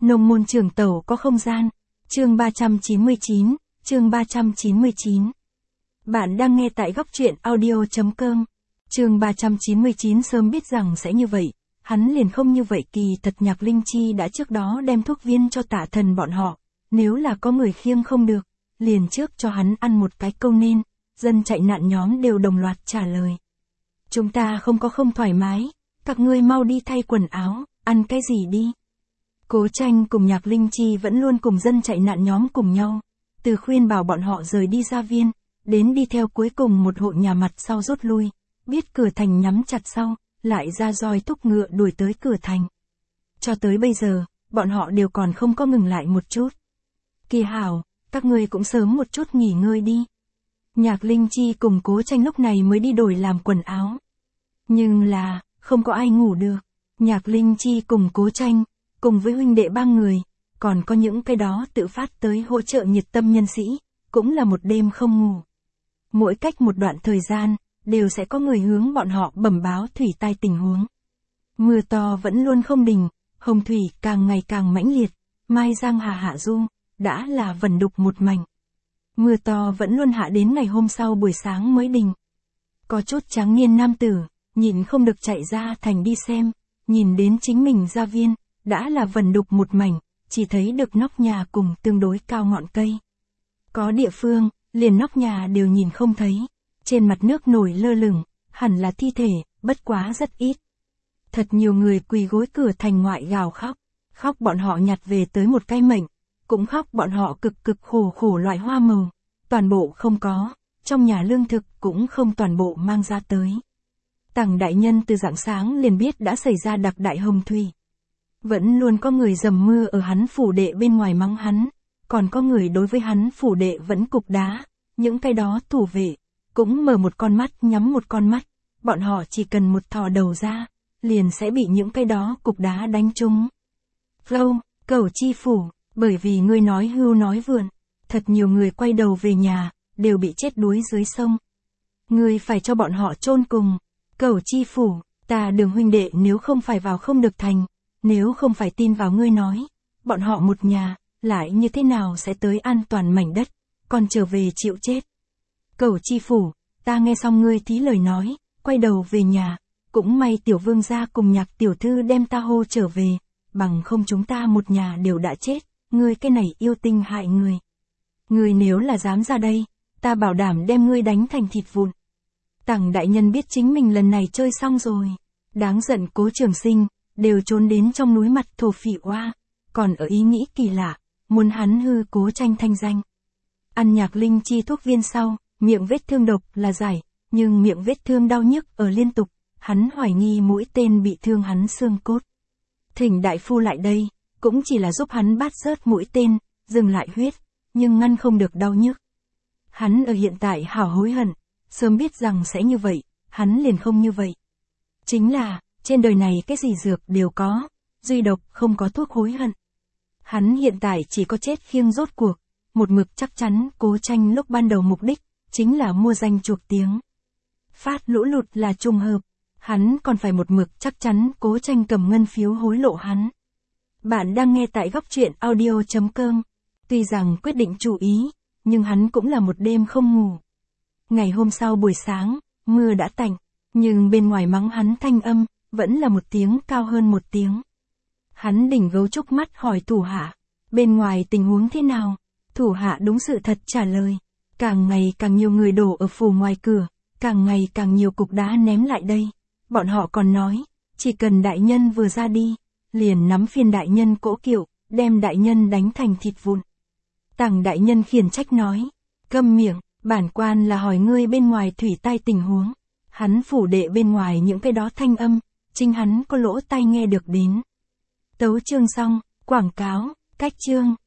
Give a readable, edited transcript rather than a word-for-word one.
Nông môn trường tẩu có không gian. Chương 399, chương 399. Bạn đang nghe tại góc truyện audio.com. Chương 399 sớm biết rằng sẽ như vậy, hắn liền không như vậy. Kỳ thật Nhạc Linh Chi đã trước đó đem thuốc viên cho Tả Thần bọn họ, nếu là có người khiêng không được, liền trước cho hắn ăn một cái câu nên, dân chạy nạn nhóm đều đồng loạt trả lời. Chúng ta không có không thoải mái, các ngươi mau đi thay quần áo, ăn cái gì đi. Cố Tranh cùng Nhạc Linh Chi vẫn luôn cùng dân chạy nạn nhóm cùng nhau, từ khuyên bảo bọn họ rời đi gia viên, đến đi theo cuối cùng một hộ nhà mặt sau rút lui, biết cửa thành nhắm chặt sau, lại ra roi thúc ngựa đuổi tới cửa thành. Cho tới bây giờ, bọn họ đều còn không có ngừng lại một chút. Kỳ hảo, các ngươi cũng sớm một chút nghỉ ngơi đi. Nhạc Linh Chi cùng Cố Tranh lúc này mới đi đổi làm quần áo. Nhưng là, không có ai ngủ được. Nhạc Linh Chi cùng Cố Tranh, cùng với huynh đệ 3 người, còn có những cái đó tự phát tới hỗ trợ nhiệt tâm nhân sĩ, cũng là một đêm không ngủ. Mỗi cách một đoạn thời gian, đều sẽ có người hướng bọn họ bẩm báo thủy tai tình huống. Mưa to vẫn luôn không đình, hồng thủy càng ngày càng mãnh liệt, Mai Giang Hà hạ du, đã là vẩn đục một mảnh. Mưa to vẫn luôn hạ đến ngày hôm sau buổi sáng mới đình. Có chút tráng niên nam tử, nhìn không được chạy ra thành đi xem, nhìn đến chính mình gia viên, đã là vẩn đục một mảnh, chỉ thấy được nóc nhà cùng tương đối cao ngọn cây. Có địa phương, liền nóc nhà đều nhìn không thấy, trên mặt nước nổi lơ lửng, hẳn là thi thể, bất quá rất ít. Thật nhiều người quỳ gối cửa thành ngoại gào khóc, khóc bọn họ nhặt về tới một cái mệnh, cũng khóc bọn họ cực cực khổ loại hoa màu, toàn bộ không có, trong nhà lương thực cũng không toàn bộ mang ra tới. Tằng đại nhân từ rạng sáng liền biết đã xảy ra đặc đại hồng thủy. Vẫn luôn có người dầm mưa ở hắn phủ đệ bên ngoài mắng hắn, còn có người đối với hắn phủ đệ vẫn cục đá, những cái đó thủ vệ, cũng mở một con mắt nhắm một con mắt, bọn họ chỉ cần một thò đầu ra, liền sẽ bị những cái đó cục đá đánh trúng. Câu, Cẩu Chi phủ, bởi vì ngươi nói hưu nói vượn, thật nhiều người quay đầu về nhà, đều bị chết đuối dưới sông. Ngươi phải cho bọn họ chôn cùng. Cẩu Chi phủ, ta Đường huynh đệ nếu không phải vào không được thành, nếu không phải tin vào ngươi nói, bọn họ một nhà, lại như thế nào sẽ tới an toàn mảnh đất, còn trở về chịu chết. Cẩu Chi phủ, ta nghe xong ngươi thí lời nói, quay đầu về nhà, cũng may tiểu vương gia cùng Nhạc tiểu thư đem ta hô trở về, bằng không chúng ta một nhà đều đã chết, ngươi cái này yêu tinh hại người. Ngươi nếu là dám ra đây, ta bảo đảm đem ngươi đánh thành thịt vụn. Tằng đại nhân biết chính mình lần này chơi xong rồi, đáng giận Cố Trường Sinh, đều trốn đến trong núi mặt thổ phỉ oa, còn ở ý nghĩ kỳ lạ, muốn hắn hư Cố Tranh thanh danh. Ăn Nhạc Linh Chi thuốc viên sau, miệng vết thương độc là giải, nhưng miệng vết thương đau nhức ở liên tục, hắn hoài nghi mũi tên bị thương hắn xương cốt. Thỉnh đại phu lại đây, cũng chỉ là giúp hắn bát rớt mũi tên, dừng lại huyết, nhưng ngăn không được đau nhức. Hắn ở hiện tại hảo hối hận, sớm biết rằng sẽ như vậy, hắn liền không như vậy. Chính là, trên đời này cái gì dược đều có, duy độc không có thuốc hối hận. Hắn hiện tại chỉ có chết khiêng rốt cuộc, một mực chắc chắn Cố Tranh lúc ban đầu mục đích, chính là mua danh chuộc tiếng. Phát lũ lụt là trùng hợp, hắn còn phải một mực chắc chắn Cố Tranh cầm ngân phiếu hối lộ hắn. Bạn đang nghe tại góc truyện audio.com, tuy rằng quyết định chủ ý, nhưng hắn cũng là một đêm không ngủ. Ngày hôm sau buổi sáng, mưa đã tạnh, nhưng bên ngoài mắng hắn thanh âm, vẫn là một tiếng cao hơn một tiếng. Hắn đỉnh gấu trúc mắt hỏi thủ hạ, bên ngoài tình huống thế nào? Thủ hạ đúng sự thật trả lời, càng ngày càng nhiều người đổ ở phủ ngoài cửa, càng ngày càng nhiều cục đá ném lại đây. Bọn họ còn nói, chỉ cần đại nhân vừa ra đi, liền nắm phiên đại nhân cỗ kiệu, đem đại nhân đánh thành thịt vụn. Tằng đại nhân khiển trách nói, câm miệng, bản quan là hỏi ngươi bên ngoài thủy tai tình huống. Hắn phủ đệ bên ngoài những cái đó thanh âm, chính hắn có lỗ tai nghe được đến. Tấu chương xong, quảng cáo, cách chương.